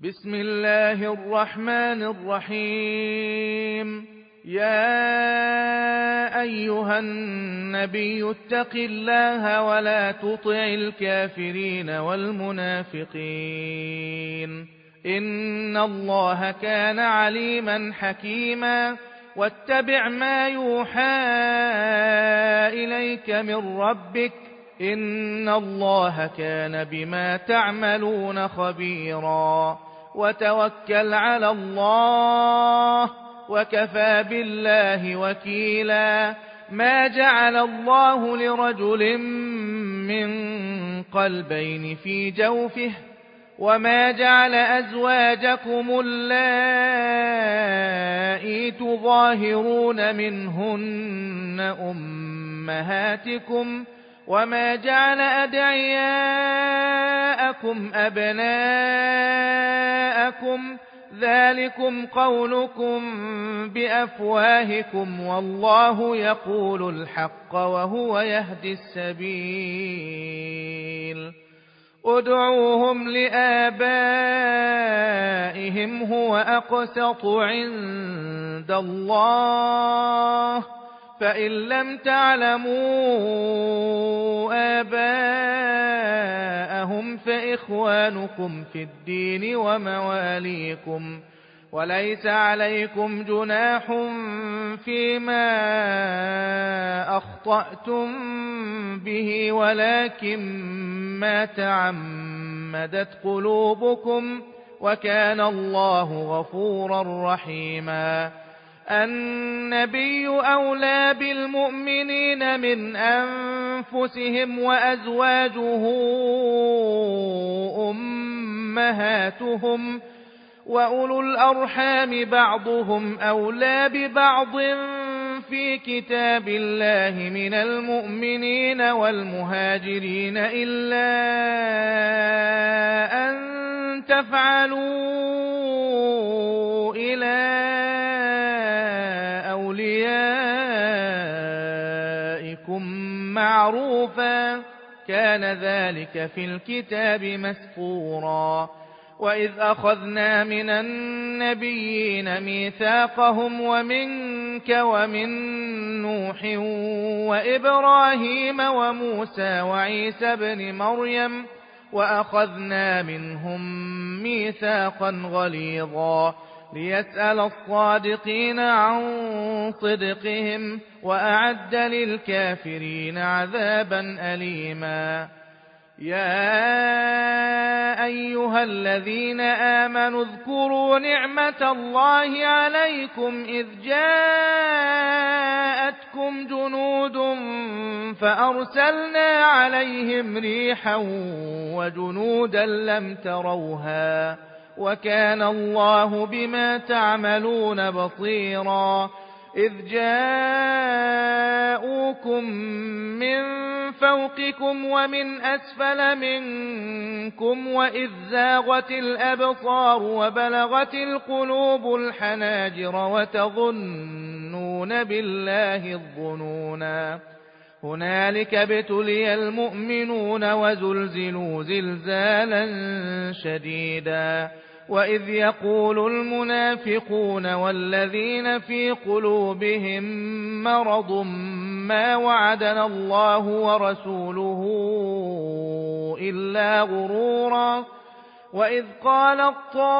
بسم الله الرحمن الرحيم. يا أيها النبي اتق الله ولا تطع الكافرين والمنافقين إن الله كان عليما حكيما. واتبع ما يوحى إليك من ربك إن الله كان بما تعملون خبيرا. وتوكل على الله وكفى بالله وكيلا. ما جعل الله لرجل من قلبين في جوفه وما جعل أزواجكم اللائي تظاهرون منهن أمهاتكم وما جعل أدعياءكم أبناءكم ذلكم قولكم بأفواهكم والله يقول الحق وهو يهدي السبيل. ادعوهم لآبائهم هو أقسط عند الله فإن لم تعلموا آباءهم فإخوانكم في الدين ومواليكم وليس عليكم جناح فيما أخطأتم به ولكن ما تعمدت قلوبكم وكان الله غفورا رحيما. النبي أولى بالمؤمنين من أنفسهم وأزواجه أمهاتهم وأولو الأرحام بعضهم أولى ببعض في كتاب الله من المؤمنين والمهاجرين إلا أن تفعلوا إلى أوليائكم معروفا كان ذلك في الكتاب مسطورا. وإذ أخذنا من النبيين ميثاقهم ومنك ومن نوح وإبراهيم وموسى وعيسى بن مريم وأخذنا منهم ميثاقا غليظا ليسأل الصادقين عن صدقهم وأعد للكافرين عذابا أليما. يا أيها الذين آمنوا اذكروا نعمة الله عليكم إذ جاءتكم جنود فأرسلنا عليهم ريحا وجنودا لم تروها وكان الله بما تعملون بصيرا. إذ جاءوكم من فوقكم ومن أسفل منكم وإذ زاغت الأبصار وبلغت القلوب الحناجر وتظنون بالله الظنونا. هنالك ابتلي المؤمنون وزلزلوا زلزالا شديدا. وإذ يقول المنافقون والذين في قلوبهم مرض ما وعدنا الله ورسوله إلا غرورا. وإذ قالت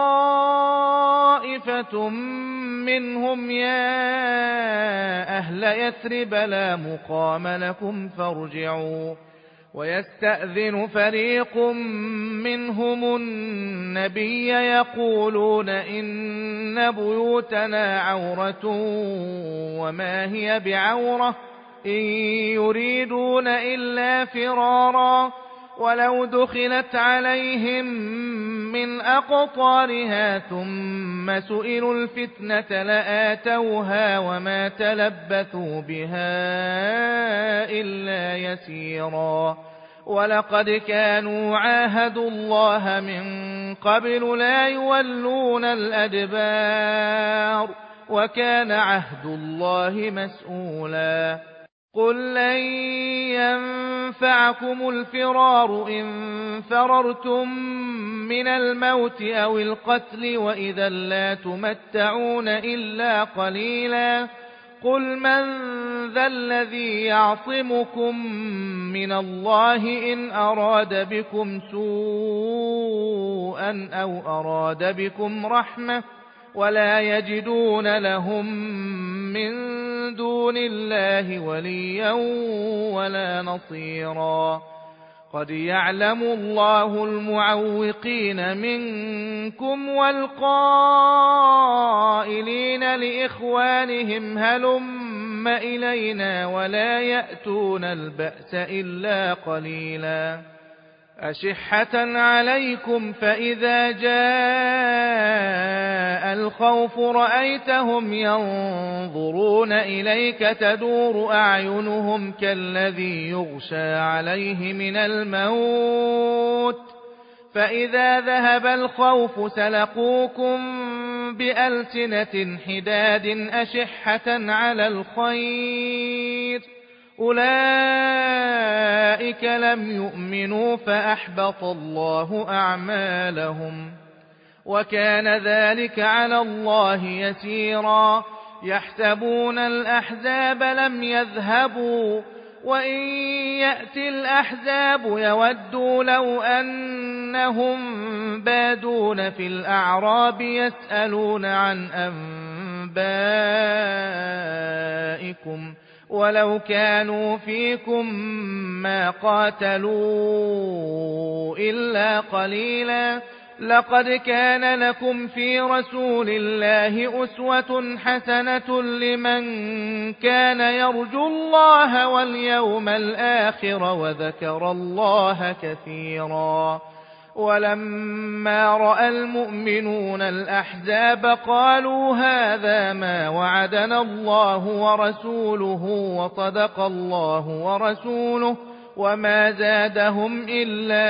طائفة منهم يا أهل يثرب لا مقام لكم فارجعوا. ويستأذن فريق منهم النبي يقولون إن بيوتنا عورة وما هي بعورة إن يريدون إلا فرارا. ولو دخلت عليهم من أقطارها ثم سئلوا الفتنة لآتوها وما تلبثوا بها إلا يسيرا. ولقد كانوا عاهدوا الله من قبل لا يولون الأدبار وكان عهد الله مسؤولا. قل لن ينفعكم الفرار إن فررتم من الموت أو القتل وإذا لا تمتعون إلا قليلا قل من ذا الذي يعصمكم من الله إن أراد بكم سوءا أو أراد بكم رحمة ولا يجدون لهم من دون الله وليا ولا نصيرا قد يعلم الله المعوقين منكم والقائلين لإخوانهم هلم إلينا ولا يأتون البأس إلا قليلا أشحة عليكم فإذا جاء الخوف رأيتهم ينظرون إليك تدور أعينهم كالذي يغشى عليه من الموت فإذا ذهب الخوف سلقوكم بألسنة حداد أشحة على الخير أولئك لم يؤمنوا فأحبط الله أعمالهم وكان ذلك على الله يسيرا يحسبون الأحزاب لم يذهبوا وإن يأتي الأحزاب يودوا لو أنهم بادون في الأعراب يسألون عن أنبائكم ولو كانوا فيكم ما قاتلوا إلا قليلا لقد كان لكم في رسول الله أسوة حسنة لمن كان يرجو الله واليوم الآخر وذكر الله كثيرا ولما رأى المؤمنون الأحزاب قالوا هذا ما وعدنا الله ورسوله وصدق الله ورسوله وما زادهم إلا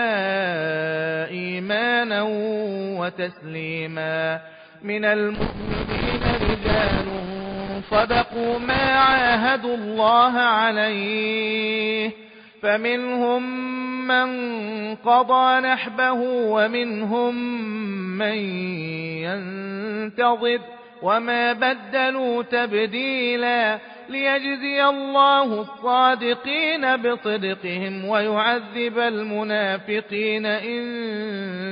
إيمانا وتسليما من المؤمنين رجال صدقوا ما عاهدوا الله عليه فمنهم من قضى نحبه ومنهم من ينتظر وما بدلوا تبديلا ليجزي الله الصادقين بصدقهم ويعذب المنافقين إن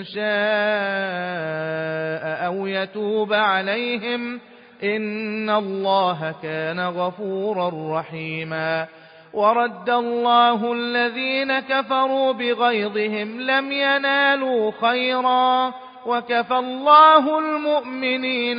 شاء أو يتوب عليهم إن الله كان غفورا رحيما ورد الله الذين كفروا بغيظهم لم ينالوا خيرا وكفى الله المؤمنين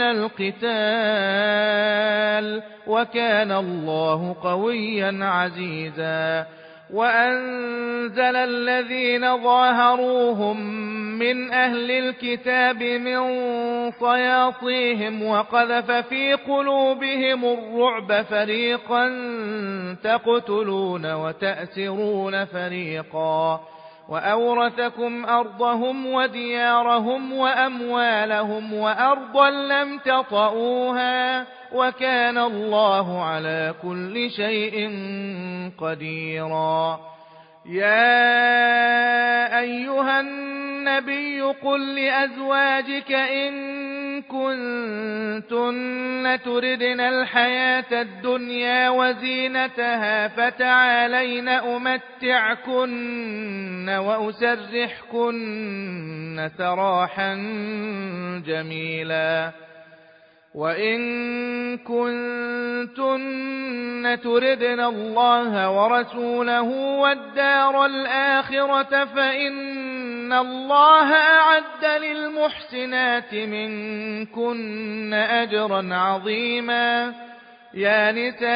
القتال وكان الله قويا عزيزا وأنزل الذين ظاهروهم من أهل الكتاب من صياصيهم وقذف في قلوبهم الرعب فريقا تقتلون وتأسرون فريقا وأورثكم أرضهم وديارهم وأموالهم وأرضا لم تطئوها وكان الله على كل شيء قديرا يا أيها النبي قل لأزواجك إن كنتن تردن الحياة الدنيا وزينتها فتعالين أمتعكن وأسرحكن سراحا جميلا وإن كنتن تردن الله ورسوله والدار الآخرة فإن الله أعد للمحسنات منكن أجرا عظيما يا نساء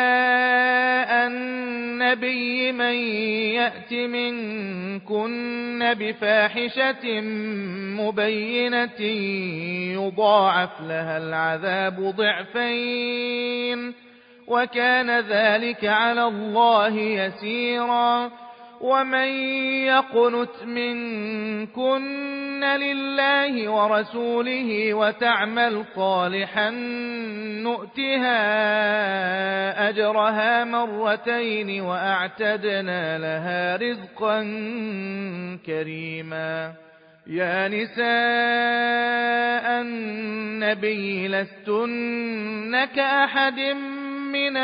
النبي من يأت منكن بفاحشة مبينة يضاعف لها العذاب ضعفين وكان ذلك على الله يسيرا ومن يقنت منكن لله ورسوله وتعمل صالحا نؤتها أجرها مرتين وأعتدنا لها رزقا كريما. يا نساء النبي لستن كأحد من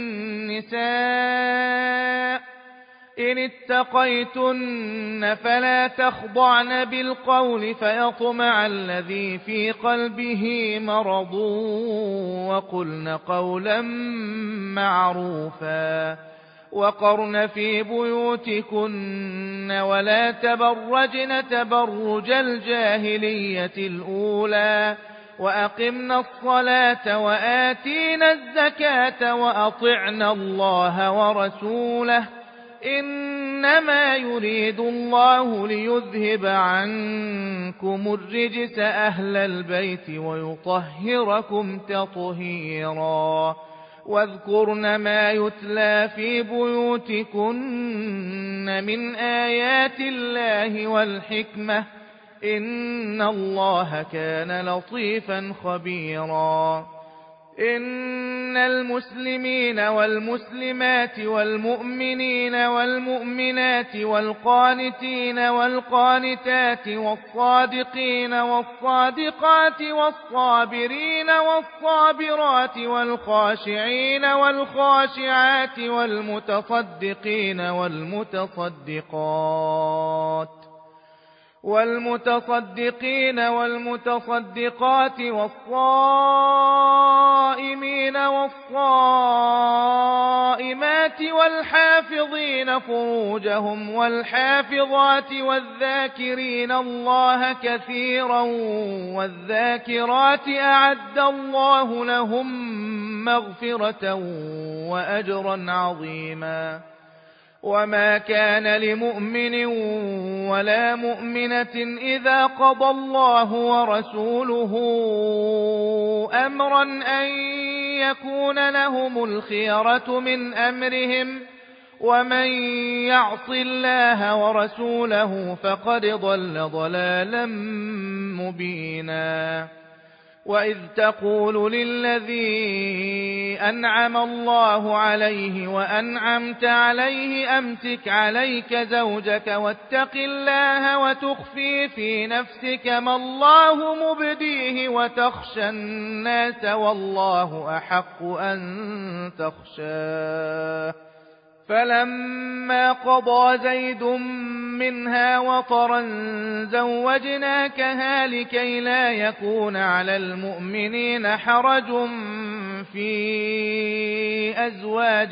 النساء إن اتقيتن فلا تخضعن بالقول فيطمع الذي في قلبه مرض وقلن قولا معروفا وقرن في بيوتكن ولا تبرجن تبرج الجاهلية الأولى وأقمنا الصلاة وآتينا الزكاة وأطعنا الله ورسوله إنما يريد الله ليذهب عنكم الرجس أهل البيت ويطهركم تطهيرا. واذكرن ما يتلى في بيوتكن من آيات الله والحكمة إن الله كان لطيفا خبيرا. إن المسلمين والمسلمات والمؤمنين والمؤمنات والقانتين والقانتات والصادقين والصادقات والصابرين والصابرات والخاشعين والخاشعات والمتصدقين والمتصدقات والصائمين والصائمات والحافظين فروجهم والحافظات والذاكرين الله كثيرا والذاكرات أعد الله لهم مغفرة وأجرا عظيما. وما كان لمؤمن ولا مؤمنة إذا قضى الله ورسوله أمرا أن يكون لهم الخيرة من أمرهم ومن يعص الله ورسوله فقد ضل ضلالا مبينا. وإذ تقول للذي أنعم الله عليه وأنعمت عليه أمسك عليك زوجك واتق الله وتخفي في نفسك ما الله مبديه وتخشى الناس والله أحق أن تخشاه فلما قضى زيد منها وطرا زوجناكها لكي لا يكون على المؤمنين حرج في أزواج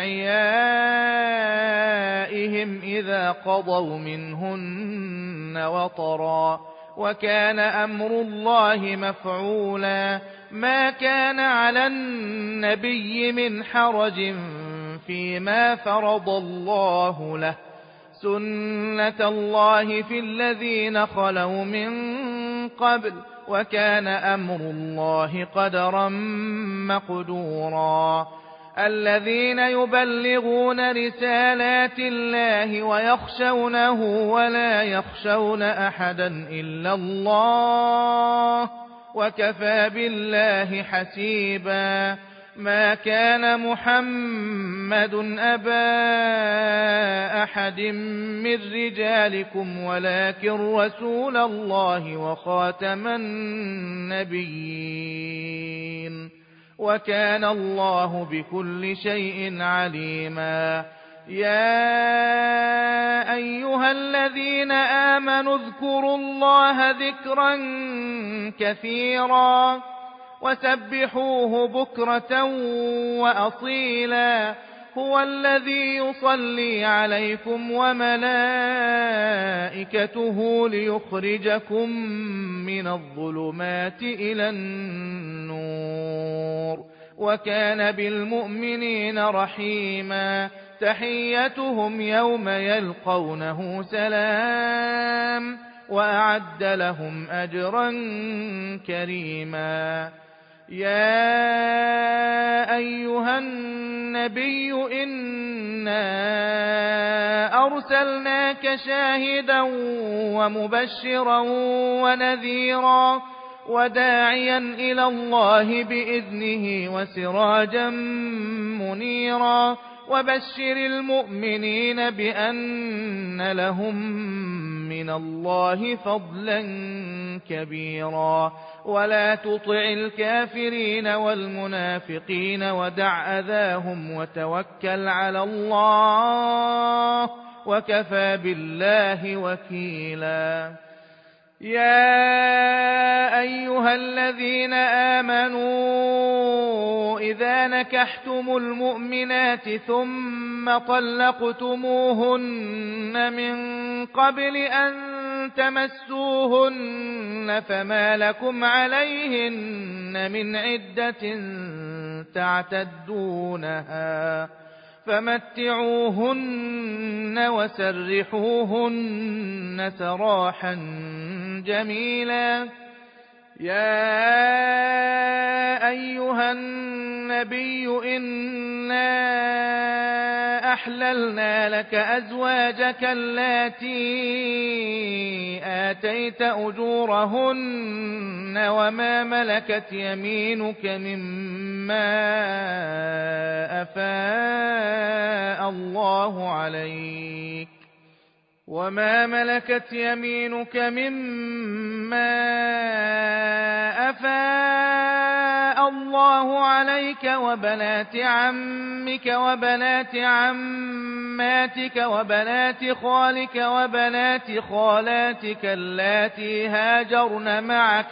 أدعيائهم إذا قضوا منهن وطرا وكان أمر الله مفعولا. ما كان على النبي من حرج فيما فرض الله له سنة الله في الذين خلوا من قبل وكان أمر الله قدرا مقدورا. الذين يبلغون رسالات الله ويخشونه ولا يخشون أحدا إلا الله وكفى بالله حسيبا. ما كان محمد أبا أحد من رجالكم ولكن رسول الله وخاتم النبيين وكان الله بكل شيء عليما. يا أيها الذين آمنوا اذكروا الله ذكرا كثيرا وسبحوه بكرة وأصيلا. هو الذي يصلي عليكم وملائكته ليخرجكم من الظلمات إلى النور وكان بالمؤمنين رحيما. تحيتهم يوم يلقونه سلام وأعد لهم أجرا كريما. يا أيها النبي إنا أرسلناك شاهدا ومبشرا ونذيرا وداعيا إلى الله بإذنه وسراجا منيرا وبشر المؤمنين بأن لهم من الله فضلا كبيرا ولا تطع الكافرين والمنافقين ودع أذاهم وتوكل على الله وكفى بالله وكيلا يا أيها الذين آمنوا إذا نكحتم المؤمنات ثم طلقتموهن من قبل أن تمسوهن فما لكم عليهن من عدة تعتدونها فمتعوهن وسرحوهن سراحا جميلا يا أيها النبي إنا أحللنا لك أزواجك اللاتي آتيت أجورهن وما ملكت يمينك مما أفاء الله عليك وبنات عمك وبنات عماتك وبنات خالك وبنات خالاتك اللاتي هاجرن معك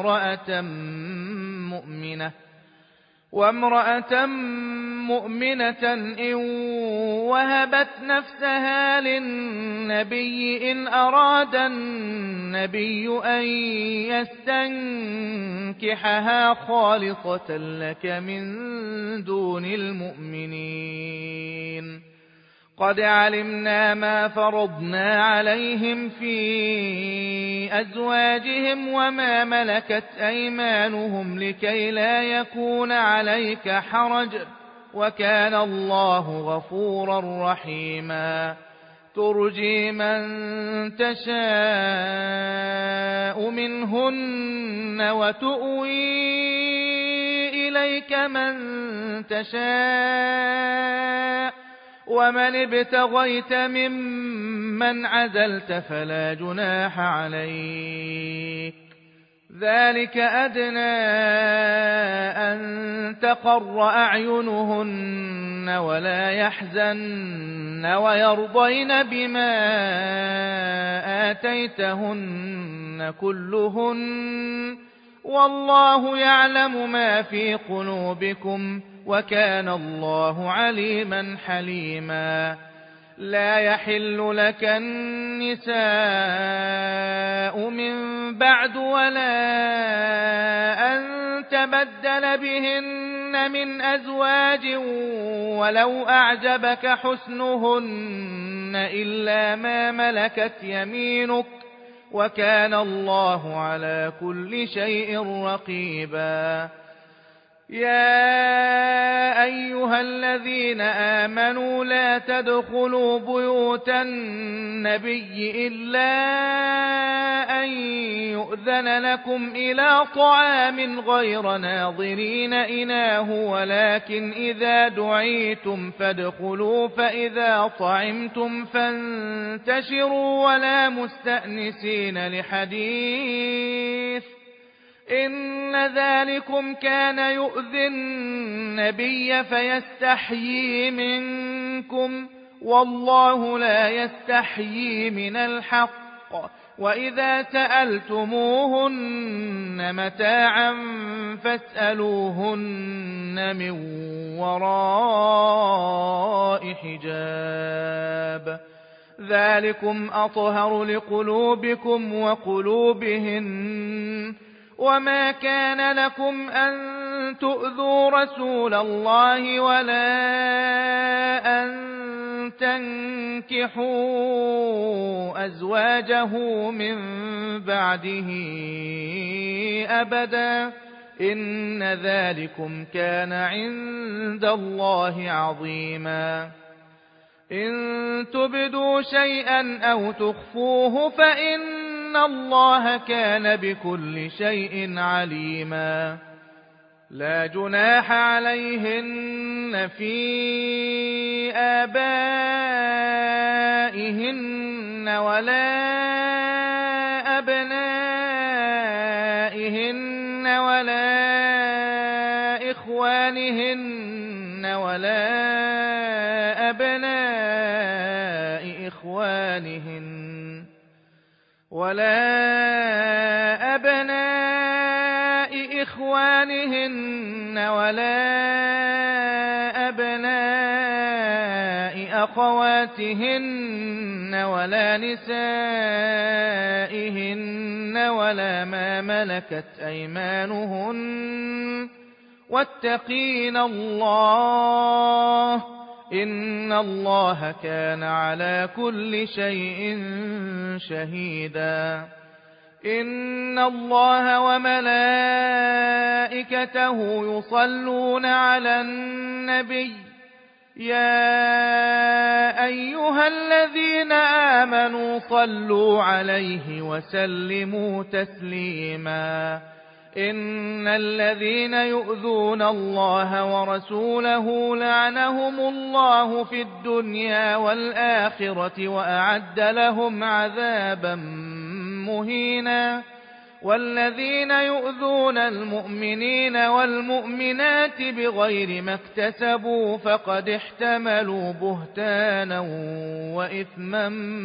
وامرأة مؤمنة إن وهبت نفسها للنبي إن أراد النبي أن يستنكحها خالصة لك من دون المؤمنين قد علمنا ما فرضنا عليهم في أزواجهم وما ملكت أيمانهم لكي لا يكون عليك حرج وكان الله غفورا رحيما ترجي من تشاء منهن وتؤوي إليك من تشاء ومن ابتغيت ممن عزلت فلا جناح عليك ذلك أدنى أن تقر أعينهن ولا يحزن ويرضين بما آتيتهن كلهن والله يعلم ما في قلوبكم وكان الله عليما حليما لا يحل لك النساء من بعد ولا أن تبدل بهن من أزواج ولو أعجبك حسنهن إلا ما ملكت يمينك وكان الله على كل شيء رقيبا يا أيها الذين آمنوا لا تدخلوا بيوت النبي إلا أن يؤذن لكم إلى طعام غير ناظرين إناه ولكن إذا دعيتم فادخلوا فإذا طعمتم فانتشروا ولا مستأنسين لحديث إن ذلكم كان يؤذي النبي فيستحيي منكم والله لا يستحيي من الحق وإذا سألتموهن متاعا فاسألوهن من وراء حجاب ذلكم أطهر لقلوبكم وقلوبهن وما كان لكم أن تؤذوا رسول الله ولا أن تنكحوا أزواجه من بعده أبدا إن ذلكم كان عند الله عظيما إن تبدوا شيئا أو تخفوه فإن الله كان بكل شيء عليما لا جناح عليهن في آبائهن ولا أبنائهن ولا إخوانهن ولا أبناء إخوانهن ولا أبناء إخوانهن ولا أبناء أخواتهن ولا نسائهن ولا ما ملكت أيمانهن واتقين الله إن الله كان على كل شيء شهيدا إن الله وملائكته يصلون على النبي يا أيها الذين آمنوا صلوا عليه وسلموا تسليما إن الذين يؤذون الله ورسوله لعنهم الله في الدنيا والآخرة وأعد لهم عذابا مهينا والذين يؤذون المؤمنين والمؤمنات بغير ما اكتسبوا فقد احتملوا بهتانا وإثما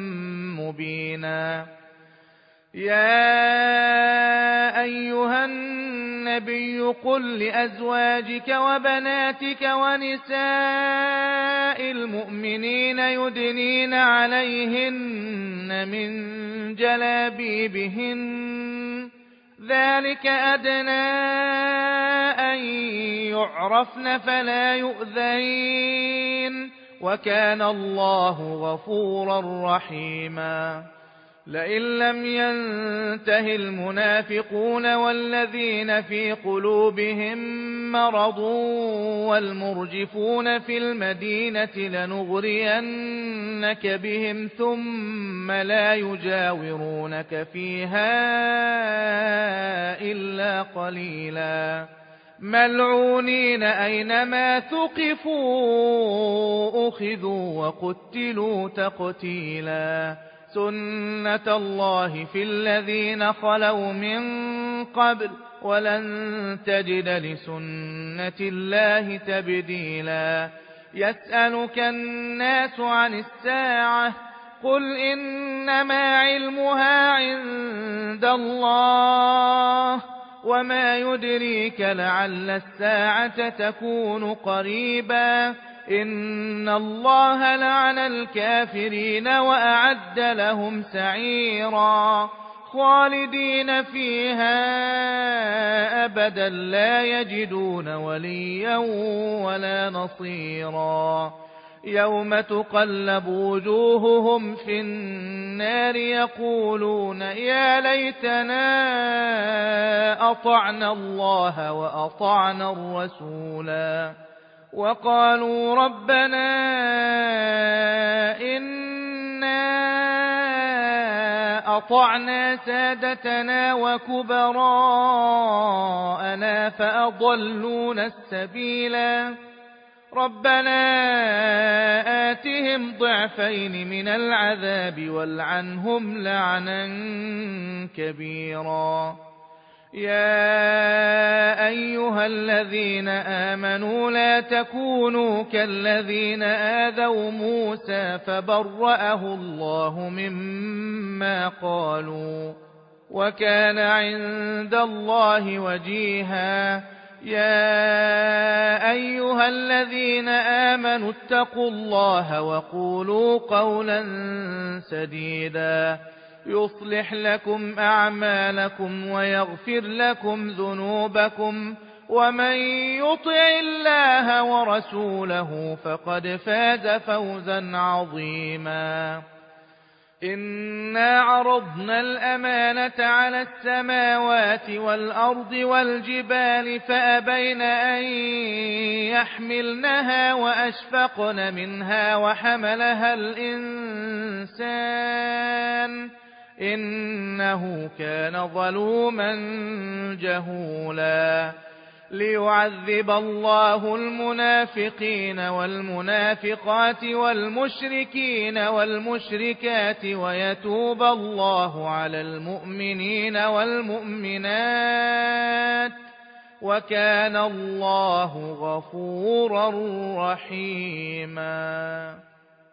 مبينا يا أيها النبي قل لأزواجك وبناتك ونساء المؤمنين يدنين عليهن من جلابيبهن ذلك أدنى أن يعرفن فلا يؤذين وكان الله غفورا رحيما لئن لم ينته المنافقون والذين في قلوبهم مرض والمرجفون في المدينة لنغرينك بهم ثم لا يجاورونك فيها إلا قليلا ملعونين أينما ثقفوا أخذوا وقتلوا تقتيلا سنة الله في الذين خلوا من قبل ولن تجد لسنة الله تبديلا يسألك الناس عن الساعة قل إنما علمها عند الله وما يدريك لعل الساعة تكون قريبا إن الله لعن الكافرين وأعد لهم سعيرا خالدين فيها أبدا لا يجدون وليا ولا نصيرا يوم تقلب وجوههم في النار يقولون يا ليتنا أطعنا الله وأطعنا الرسولا وقالوا ربنا إنا أطعنا سادتنا وكبراءنا فأضلونا السبيلا ربنا آتهم ضعفين من العذاب والعنهم لعنا كبيرا يا أيها الذين آمنوا لا تكونوا كالذين آذوا موسى فبرأه الله مما قالوا وكان عند الله وجيها يا أيها الذين آمنوا اتقوا الله وقولوا قولا سديدا يصلح لكم أعمالكم ويغفر لكم ذنوبكم ومن يطع الله ورسوله فقد فاز فوزا عظيما إنا عرضنا الأمانة على السماوات والأرض والجبال فأبين أن يحملنها وأشفقن منها وحملها الإنسان إنه كان ظلوما جهولا ليعذب الله المنافقين والمنافقات والمشركين والمشركات ويتوب الله على المؤمنين والمؤمنات وكان الله غفورا رحيما